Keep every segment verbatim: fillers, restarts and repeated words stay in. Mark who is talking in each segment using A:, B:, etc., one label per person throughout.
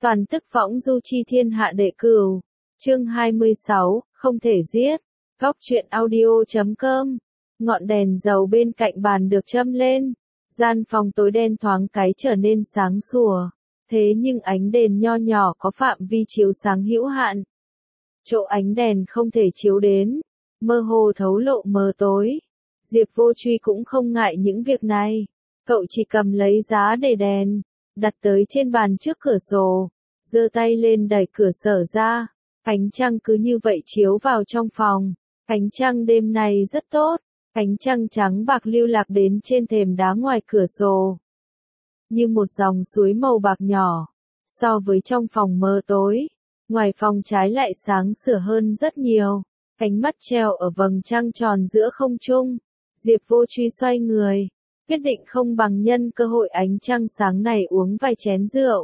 A: Toàn tức võng du chi thiên hạ đệ cửu. Chương hai mươi sáu, không thể giết. Góc truyện audio chấm com. Ngọn đèn dầu bên cạnh bàn được châm lên. Gian phòng tối đen thoáng cái trở nên sáng sủa. Thế nhưng ánh đèn nho nhỏ có phạm vi chiếu sáng hữu hạn. Chỗ ánh đèn không thể chiếu đến. Mơ hồ thấu lộ mờ tối. Diệp Vô Truy cũng không ngại những việc này. Cậu chỉ cầm lấy giá để đèn, đặt tới trên bàn trước cửa sổ, giơ tay lên đẩy cửa sổ ra. Ánh trăng cứ như vậy chiếu vào trong phòng. Ánh trăng đêm nay rất tốt. Ánh trăng trắng bạc lưu lạc đến trên thềm đá ngoài cửa sổ. Như một dòng suối màu bạc nhỏ. So với trong phòng mờ tối, ngoài phòng trái lại sáng sủa hơn rất nhiều. Ánh mắt treo ở vầng trăng tròn giữa không trung. Diệp Vô Truy xoay người, quyết định không bằng nhân cơ hội ánh trăng sáng này uống vài chén rượu.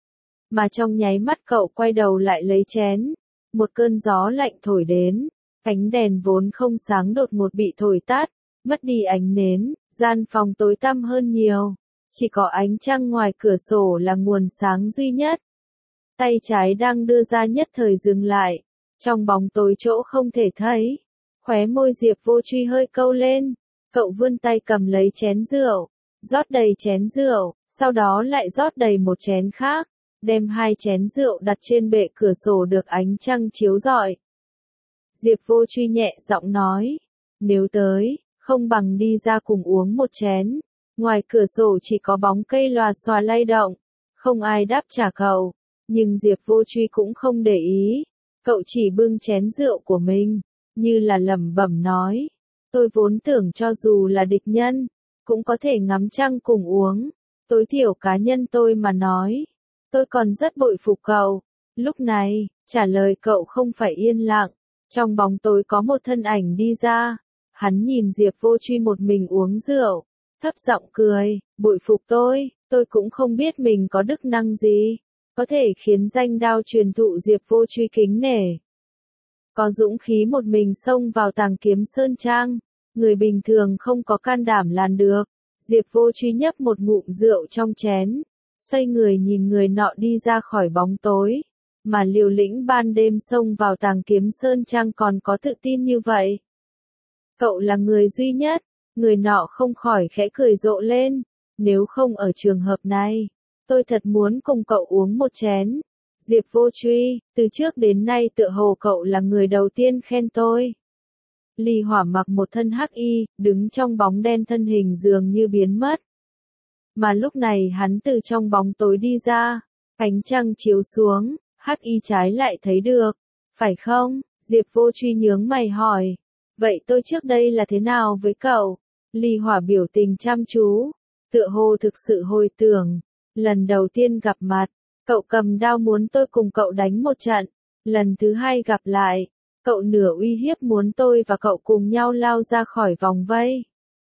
A: Mà trong nháy mắt cậu quay đầu lại lấy chén. Một cơn gió lạnh thổi đến. Ánh đèn vốn không sáng đột ngột bị thổi tắt, mất đi ánh nến, gian phòng tối tăm hơn nhiều. Chỉ có ánh trăng ngoài cửa sổ là nguồn sáng duy nhất. Tay trái đang đưa ra nhất thời dừng lại. Trong bóng tối chỗ không thể thấy. Khóe môi Diệp Vô Truy hơi câu lên. Cậu vươn tay cầm lấy chén rượu, rót đầy chén rượu, sau đó lại rót đầy một chén khác, đem hai chén rượu đặt trên bệ cửa sổ được ánh trăng chiếu rọi. Diệp Vô Truy nhẹ giọng nói, nếu tới, không bằng đi ra cùng uống một chén. Ngoài cửa sổ chỉ có bóng cây lòa xòa lay động, không ai đáp trả cậu, nhưng Diệp Vô Truy cũng không để ý. Cậu chỉ bưng chén rượu của mình, như là lẩm bẩm nói. Tôi vốn tưởng cho dù là địch nhân, cũng có thể ngắm trăng cùng uống. Tối thiểu cá nhân tôi mà nói. Tôi còn rất bội phục cậu. Lúc này, trả lời cậu không phải yên lặng. Trong bóng tối có một thân ảnh đi ra. Hắn nhìn Diệp Vô Truy một mình uống rượu. Thấp giọng cười, bội phục tôi, tôi cũng không biết mình có đức năng gì. Có thể khiến danh đao truyền thụ Diệp Vô Truy kính nể. Có dũng khí một mình xông vào Tàng Kiếm Sơn Trang, người bình thường không có can đảm làm được. Diệp Vô Truy nhấp một ngụm rượu trong chén, xoay người nhìn người nọ đi ra khỏi bóng tối, mà liều lĩnh ban đêm xông vào Tàng Kiếm Sơn Trang còn có tự tin như vậy. Cậu là người duy nhất, người nọ không khỏi khẽ cười rộ lên, nếu không ở trường hợp này, tôi thật muốn cùng cậu uống một chén. Diệp Vô Truy, từ trước đến nay tựa hồ cậu là người đầu tiên khen tôi. Ly Hỏa mặc một thân hắc y, đứng trong bóng đen thân hình dường như biến mất. Mà lúc này hắn từ trong bóng tối đi ra, ánh trăng chiếu xuống, hắc y trái lại thấy được. Phải không? Diệp Vô Truy nhướng mày hỏi. Vậy tôi trước đây là thế nào với cậu? Ly Hỏa biểu tình chăm chú, tựa hồ thực sự hồi tưởng. Lần đầu tiên gặp mặt, cậu cầm đao muốn tôi cùng cậu đánh một trận. Lần thứ hai gặp lại, cậu nửa uy hiếp muốn tôi và cậu cùng nhau lao ra khỏi vòng vây.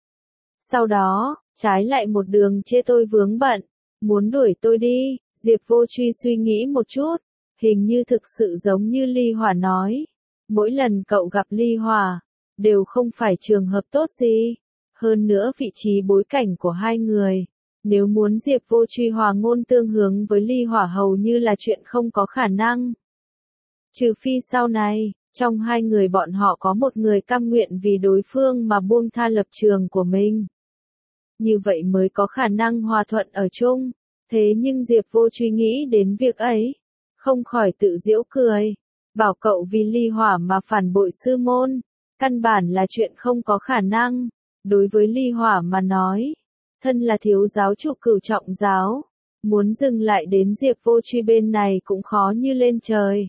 A: Sau đó, trái lại một đường chê tôi vướng bận, muốn đuổi tôi đi. Diệp Vô Truy suy nghĩ một chút, hình như thực sự giống như Ly Hỏa nói. Mỗi lần cậu gặp Ly Hỏa, đều không phải trường hợp tốt gì. Hơn nữa vị trí bối cảnh của hai người. Nếu muốn Diệp Vô Truy hòa ngôn tương hướng với Ly Hỏa hầu như là chuyện không có khả năng. Trừ phi sau này, trong hai người bọn họ có một người cam nguyện vì đối phương mà buông tha lập trường của mình. Như vậy mới có khả năng hòa thuận ở chung. Thế nhưng Diệp Vô Truy nghĩ đến việc ấy, không khỏi tự giễu cười. Bảo cậu vì Ly Hỏa mà phản bội sư môn, căn bản là chuyện không có khả năng. Đối với Ly Hỏa mà nói, thân là thiếu giáo chủ cửu trọng giáo, muốn dừng lại đến Diệp Vô Truy bên này cũng khó như lên trời.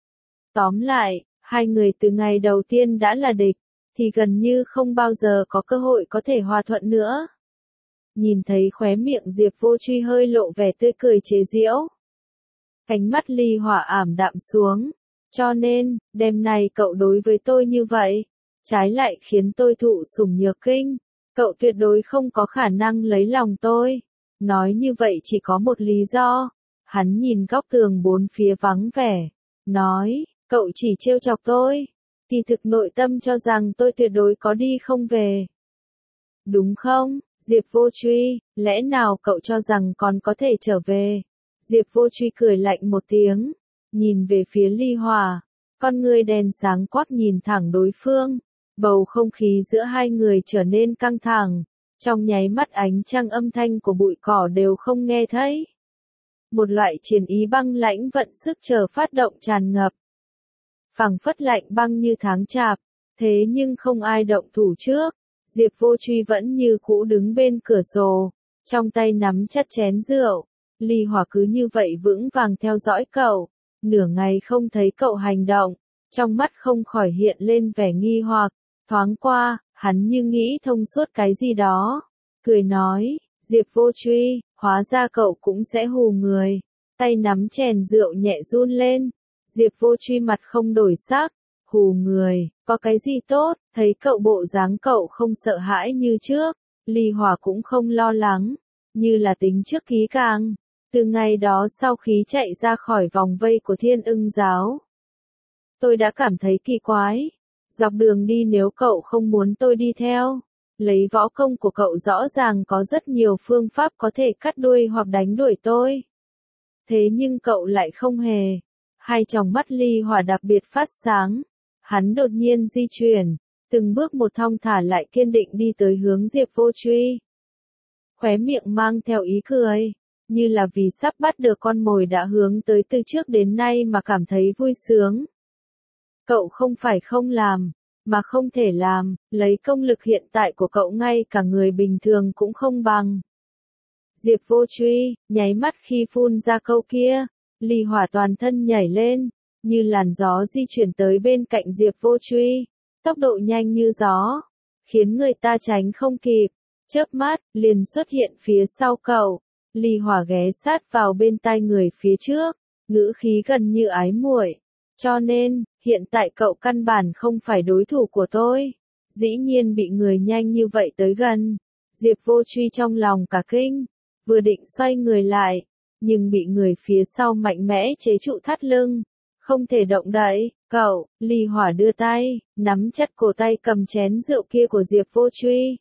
A: Tóm lại, hai người từ ngày đầu tiên đã là địch, thì gần như không bao giờ có cơ hội có thể hòa thuận nữa. Nhìn thấy khóe miệng Diệp Vô Truy hơi lộ vẻ tươi cười chế giễu. Ánh mắt Ly Hỏa ảm đạm xuống. Cho nên, đêm nay cậu đối với tôi như vậy, trái lại khiến tôi thụ sủng nhược kinh. Cậu tuyệt đối không có khả năng lấy lòng tôi. Nói như vậy chỉ có một lý do. Hắn nhìn góc tường bốn phía vắng vẻ. Nói, cậu chỉ trêu chọc tôi. Kỳ thực nội tâm cho rằng tôi tuyệt đối có đi không về. Đúng không, Diệp Vô Truy, lẽ nào cậu cho rằng còn có thể trở về? Diệp Vô Truy cười lạnh một tiếng, nhìn về phía Ly Hòa, con ngươi đen sáng quắc nhìn thẳng đối phương, bầu không khí giữa hai người trở nên căng thẳng, trong nháy mắt ánh trăng âm thanh của bụi cỏ đều không nghe thấy. Một loại chiến ý băng lãnh vận sức chờ phát động tràn ngập. Phẳng phất lạnh băng như tháng chạp, thế nhưng không ai động thủ trước, Diệp Vô Truy vẫn như cũ đứng bên cửa sổ, trong tay nắm chặt chén rượu. Ly Hòa cứ như vậy vững vàng theo dõi cậu, nửa ngày không thấy cậu hành động, trong mắt không khỏi hiện lên vẻ nghi hoặc, thoáng qua, hắn như nghĩ thông suốt cái gì đó, cười nói, Diệp Vô Truy, hóa ra cậu cũng sẽ hù người, tay nắm chén rượu nhẹ run lên, Diệp Vô Truy mặt không đổi sắc, hù người, có cái gì tốt, thấy cậu bộ dáng cậu không sợ hãi như trước, Ly Hòa cũng không lo lắng, như là tính trước ký càng. Từ ngày đó sau khi chạy ra khỏi vòng vây của Thiên Ưng giáo, tôi đã cảm thấy kỳ quái. Dọc đường đi nếu cậu không muốn tôi đi theo, lấy võ công của cậu rõ ràng có rất nhiều phương pháp có thể cắt đuôi hoặc đánh đuổi tôi. Thế nhưng cậu lại không hề. Hai tròng mắt Ly Hòa đặc biệt phát sáng. Hắn đột nhiên di chuyển, từng bước một thong thả lại kiên định đi tới hướng Diệp Vô Truy. Khóe miệng mang theo ý cười, như là vì sắp bắt được con mồi đã hướng tới từ trước đến nay mà cảm thấy vui sướng. Cậu không phải không làm, mà không thể làm, lấy công lực hiện tại của cậu ngay cả người bình thường cũng không bằng. Diệp Vô Truy, nháy mắt khi phun ra câu kia, Ly Hòa toàn thân nhảy lên, như làn gió di chuyển tới bên cạnh Diệp Vô Truy, tốc độ nhanh như gió, khiến người ta tránh không kịp, chớp mắt, liền xuất hiện phía sau cậu. Ly Hòa ghé sát vào bên tai người phía trước, ngữ khí gần như ái muội. Cho nên, hiện tại cậu căn bản không phải đối thủ của tôi. Dĩ nhiên bị người nhanh như vậy tới gần. Diệp Vô Truy trong lòng cả kinh, vừa định xoay người lại, nhưng bị người phía sau mạnh mẽ chế trụ thắt lưng. Không thể động đậy, cậu, Ly Hòa đưa tay, nắm chặt cổ tay cầm chén rượu kia của Diệp Vô Truy.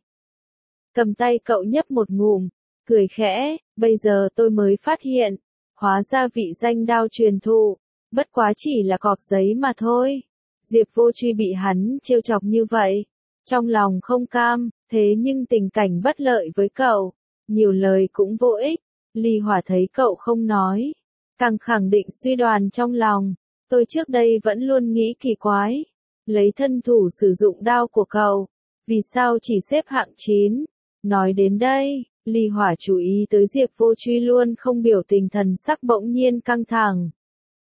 A: Cầm tay cậu nhấp một ngụm, cười khẽ, bây giờ tôi mới phát hiện, hóa ra vị danh đao truyền thụ, bất quá chỉ là cọc giấy mà thôi. Diệp Vô Truy bị hắn trêu chọc như vậy, trong lòng không cam, thế nhưng tình cảnh bất lợi với cậu, nhiều lời cũng vô ích. Ly Hòa thấy cậu không nói, càng khẳng định suy đoán trong lòng, tôi trước đây vẫn luôn nghĩ kỳ quái, lấy thân thủ sử dụng đao của cậu, vì sao chỉ xếp hạng chín. Nói đến đây, Ly Hòa chú ý tới Diệp Vô Truy luôn không biểu tình thần sắc bỗng nhiên căng thẳng.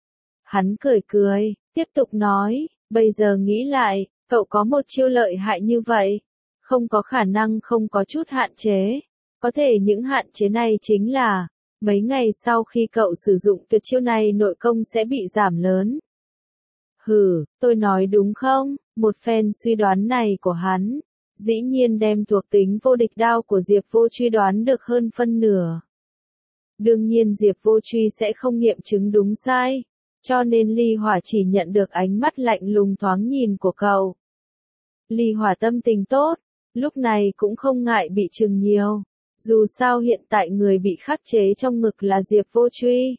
A: Hắn cười cười, tiếp tục nói, bây giờ nghĩ lại, cậu có một chiêu lợi hại như vậy, không có khả năng không có chút hạn chế. Có thể những hạn chế này chính là, mấy ngày sau khi cậu sử dụng tuyệt chiêu này nội công sẽ bị giảm lớn. Hừ, tôi nói đúng không? Một phen suy đoán này của hắn, dĩ nhiên đem thuộc tính vô địch đao của Diệp Vô Truy đoán được hơn phân nửa. Đương nhiên Diệp Vô Truy sẽ không nghiệm chứng đúng sai, cho nên Ly Hòa chỉ nhận được ánh mắt lạnh lùng thoáng nhìn của cậu. Ly Hòa tâm tình tốt, lúc này cũng không ngại bị chừng nhiều, dù sao hiện tại người bị khắc chế trong ngực là Diệp Vô Truy,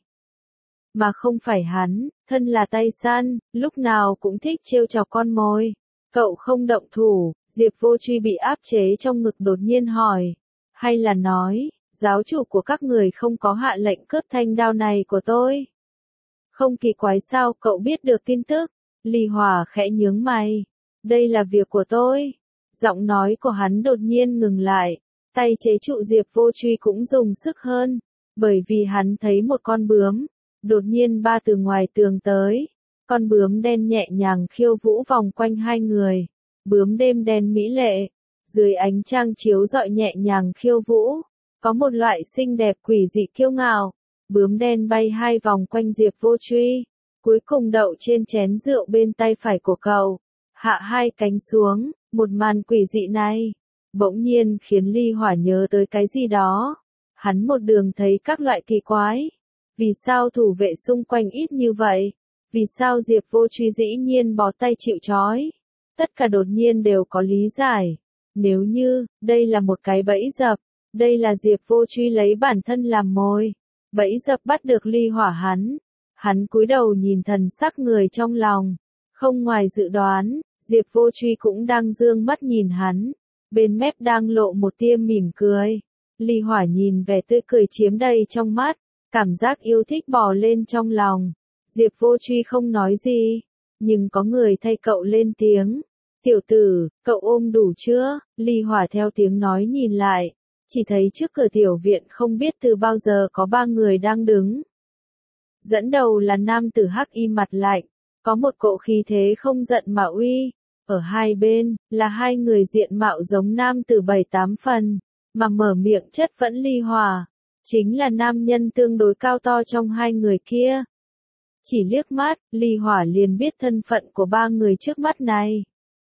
A: mà không phải hắn, thân là tay săn, lúc nào cũng thích trêu chọc con mồi. Cậu không động thủ, Diệp Vô Truy bị áp chế trong ngực đột nhiên hỏi, hay là nói, giáo chủ của các người không có hạ lệnh cướp thanh đao này của tôi? Không kỳ quái sao cậu biết được tin tức? Ly Hòa khẽ nhướng mày, đây là việc của tôi. Giọng nói của hắn đột nhiên ngừng lại, tay chế trụ Diệp Vô Truy cũng dùng sức hơn, bởi vì hắn thấy một con bướm, đột nhiên ba từ ngoài tường tới. Con bướm đen nhẹ nhàng khiêu vũ vòng quanh hai người, bướm đêm đen mỹ lệ, dưới ánh trăng chiếu rọi nhẹ nhàng khiêu vũ, có một loại xinh đẹp quỷ dị kiêu ngạo. Bướm đen bay hai vòng quanh Diệp Vô Truy, cuối cùng đậu trên chén rượu bên tay phải của cậu, hạ hai cánh xuống. Một màn quỷ dị này, bỗng nhiên khiến Ly Hòa nhớ tới cái gì đó. Hắn một đường thấy các loại kỳ quái. Vì sao thủ vệ xung quanh ít như vậy? Vì sao Diệp Vô Truy dĩ nhiên bó tay chịu trói? Tất cả đột nhiên đều có lý giải. Nếu như, đây là một cái bẫy dập, đây là Diệp Vô Truy lấy bản thân làm mồi, bẫy dập bắt được ly hỏa hắn. Hắn cúi đầu nhìn thần sắc người trong lòng. Không ngoài dự đoán, Diệp Vô Truy cũng đang dương mắt nhìn hắn. Bên mép đang lộ một tia mỉm cười. Ly hỏa nhìn vẻ tươi cười chiếm đầy trong mắt. Cảm giác yêu thích bò lên trong lòng. Diệp Vô Truy không nói gì. Nhưng có người thay cậu lên tiếng. Tiểu tử, cậu ôm đủ chưa? Ly hỏa theo tiếng nói nhìn lại. Chỉ thấy trước cửa tiểu viện không biết từ bao giờ có ba người đang đứng. Dẫn đầu là nam tử hắc y mặt lạnh. Có một cỗ khí thế không giận mà uy. Ở hai bên, là hai người diện mạo giống nam tử bảy tám phần. Mà mở miệng chất vẫn ly hỏa. Chính là nam nhân tương đối cao to trong hai người kia. Chỉ liếc mắt, ly hỏa liền biết thân phận của ba người trước mắt này.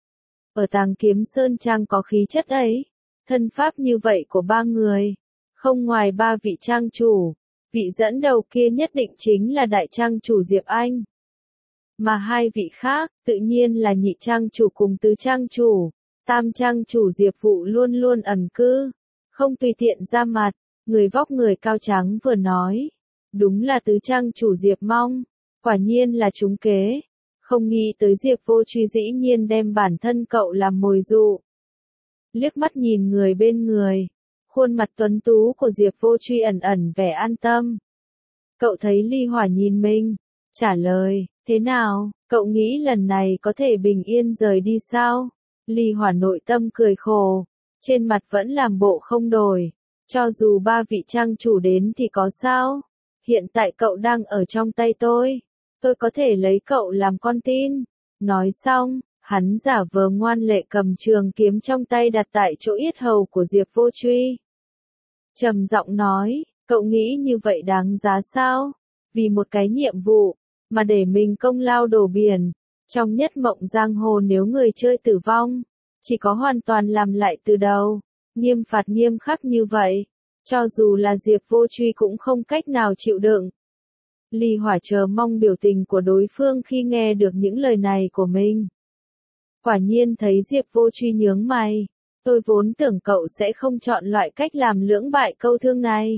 A: Ở Tàng Kiếm Sơn Trang có khí chất ấy. Thân pháp như vậy của ba người. Không ngoài ba vị trang chủ. Vị dẫn đầu kia nhất định chính là đại trang chủ Diệp Anh. Mà hai vị khác, tự nhiên là nhị trang chủ cùng tứ trang chủ. Tam trang chủ Diệp Vụ luôn luôn ẩn cư. Không tùy tiện ra mặt. Người vóc người cao trắng vừa nói. Đúng là tứ trang chủ Diệp Mong. Quả nhiên là trúng kế. Không nghĩ tới Diệp Vô Truy dĩ nhiên đem bản thân cậu làm mồi dụ. Liếc mắt nhìn người bên người. Khuôn mặt tuấn tú của Diệp Vô Truy ẩn ẩn vẻ an tâm. Cậu thấy ly hỏa nhìn mình. Trả lời, thế nào, cậu nghĩ lần này có thể bình yên rời đi sao? Ly hỏa nội tâm cười khổ. Trên mặt vẫn làm bộ không đổi. Cho dù ba vị trang chủ đến thì có sao? Hiện tại cậu đang ở trong tay tôi. Tôi có thể lấy cậu làm con tin. Nói xong, hắn giả vờ ngoan lệ cầm trường kiếm trong tay đặt tại chỗ yết hầu của Diệp Vô Truy. Trầm giọng nói, cậu nghĩ như vậy đáng giá sao? Vì một cái nhiệm vụ, mà để mình công lao đổ biển. Trong nhất mộng giang hồ nếu người chơi tử vong, chỉ có hoàn toàn làm lại từ đầu. Nghiêm phạt nghiêm khắc như vậy, cho dù là Diệp Vô Truy cũng không cách nào chịu đựng. Ly hỏa chờ mong biểu tình của đối phương khi nghe được những lời này của mình. Quả nhiên thấy Diệp Vô Truy nhướng mày. Tôi vốn tưởng cậu sẽ không chọn loại cách làm lưỡng bại câu thương này.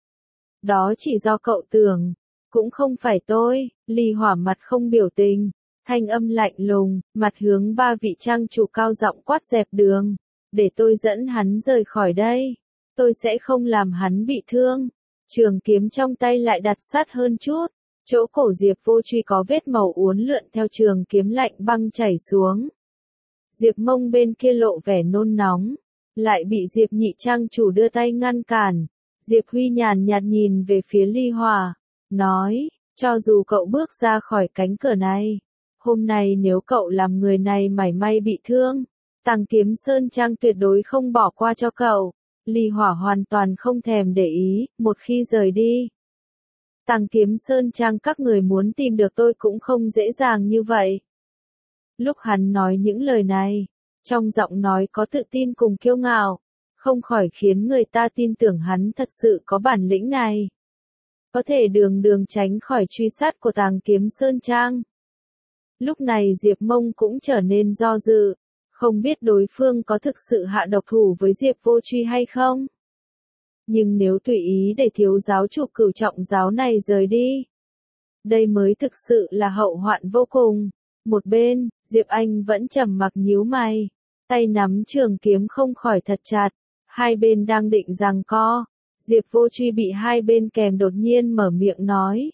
A: Đó chỉ do cậu tưởng. Cũng không phải tôi. Ly hỏa mặt không biểu tình. Thanh âm lạnh lùng, mặt hướng ba vị trang chủ cao giọng quát dẹp đường. Để tôi dẫn hắn rời khỏi đây. Tôi sẽ không làm hắn bị thương. Trường kiếm trong tay lại đặt sát hơn chút. Chỗ cổ Diệp Vô Truy có vết màu uốn lượn theo trường kiếm lạnh băng chảy xuống. Diệp Mông bên kia lộ vẻ nôn nóng. Lại bị Diệp nhị trang chủ đưa tay ngăn cản. Diệp Huy nhàn nhạt nhìn về phía ly hỏa. Nói, cho dù cậu bước ra khỏi cánh cửa này. Hôm nay nếu cậu làm người này mảy may bị thương. Tàng Kiếm Sơn Trang tuyệt đối không bỏ qua cho cậu. Ly hỏa hoàn toàn không thèm để ý, một khi rời đi. Tàng Kiếm Sơn Trang các người muốn tìm được tôi cũng không dễ dàng như vậy. Lúc hắn nói những lời này, trong giọng nói có tự tin cùng kiêu ngạo, không khỏi khiến người ta tin tưởng hắn thật sự có bản lĩnh này. Có thể đường đường tránh khỏi truy sát của Tàng Kiếm Sơn Trang. Lúc này Diệp Mông cũng trở nên do dự. Không biết đối phương có thực sự hạ độc thủ với Diệp Vô Truy hay không? Nhưng nếu tùy ý để thiếu giáo chủ cửu trọng giáo này rời đi, đây mới thực sự là hậu hoạn vô cùng. Một bên, Diệp Anh vẫn trầm mặc nhíu mày, tay nắm trường kiếm không khỏi thật chặt, hai bên đang định giằng co. Diệp Vô Truy bị hai bên kèm đột nhiên mở miệng nói.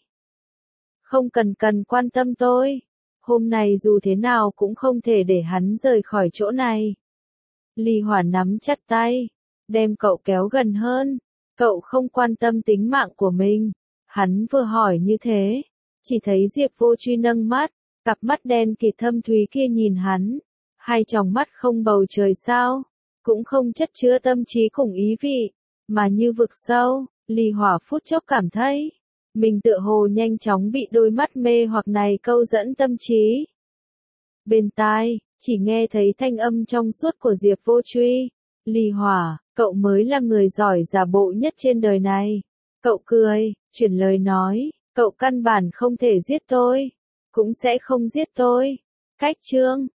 A: Không cần cần quan tâm tôi. Hôm nay dù thế nào cũng không thể để hắn rời khỏi chỗ này. Ly hỏa nắm chặt tay, đem cậu kéo gần hơn. Cậu không quan tâm tính mạng của mình. Hắn vừa hỏi như thế, chỉ thấy Diệp Vô Truy nâng mắt, cặp mắt đen kịt thâm thúy kia nhìn hắn. Hai tròng mắt không bầu trời sao, cũng không chất chứa tâm trí cùng ý vị, mà như vực sâu. Ly hỏa phút chốc cảm thấy mình tựa hồ nhanh chóng bị đôi mắt mê hoặc này câu dẫn tâm trí. Bên tai, chỉ nghe thấy thanh âm trong suốt của Diệp Vô Truy. Ly hỏa, cậu mới là người giỏi giả bộ nhất trên đời này. Cậu cười, chuyển lời nói, cậu căn bản không thể giết tôi, cũng sẽ không giết tôi. Cách chương